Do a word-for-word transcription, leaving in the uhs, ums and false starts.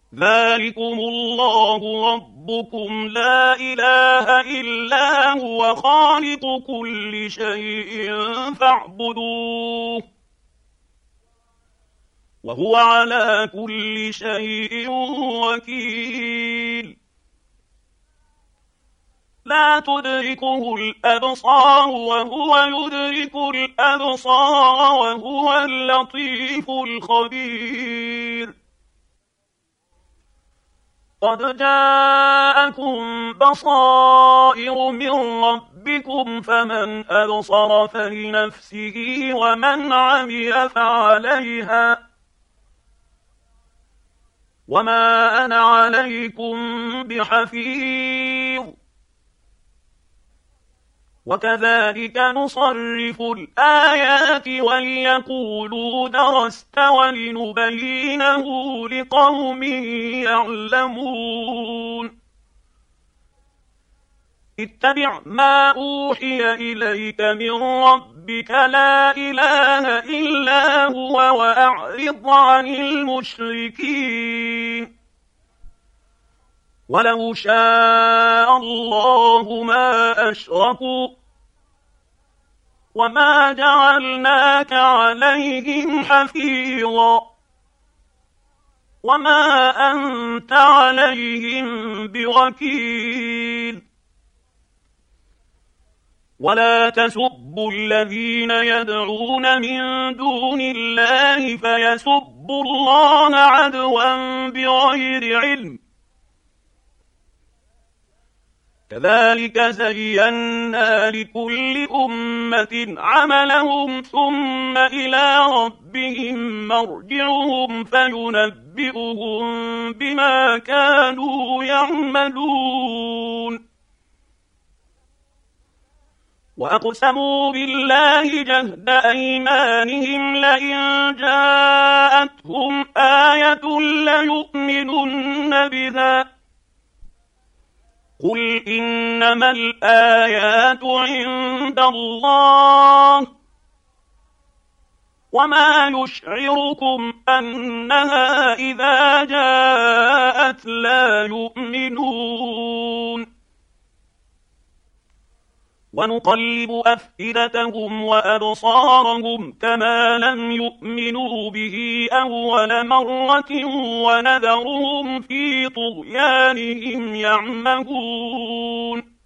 ذلكم الله ربكم لا إله إلا هو خالق كل شيء فاعبدوه وهو على كل شيء وكيل لا تدركه الأبصار وهو يدرك الأبصار وهو اللطيف الخبير قد جاءكم بصائر من ربكم فمن أبصر فلنفسه ومن عمي فعليها وما أنا عليكم بحفيظ وكذلك نصرف الآيات وليقولوا درست ولنبينه لقوم يعلمون اتبع ما أوحي إليك من ربك لا إله إلا هو وأعرض عن المشركين ولو شاء الله ما أشركوا وما جعلناك عليهم حفيظا وما أنت عليهم بوكيل ولا تسبوا الذين يدعون من دون الله فيسبوا الله عدوا بغير علم كذلك زينا لكل أمة عملهم ثم إلى ربهم مرجعهم فينبئهم بما كانوا يعملون وأقسموا بالله جهد أيمانهم لئن جاءتهم آية ليؤمنن بها قل إنما الآيات عند الله وما يشعركم أنها إذا جاءت لا يؤمنون ونقلب أفئدتهم وأبصارهم كما لم يؤمنوا به أول مرة ونذرهم في طغيانهم يعمهون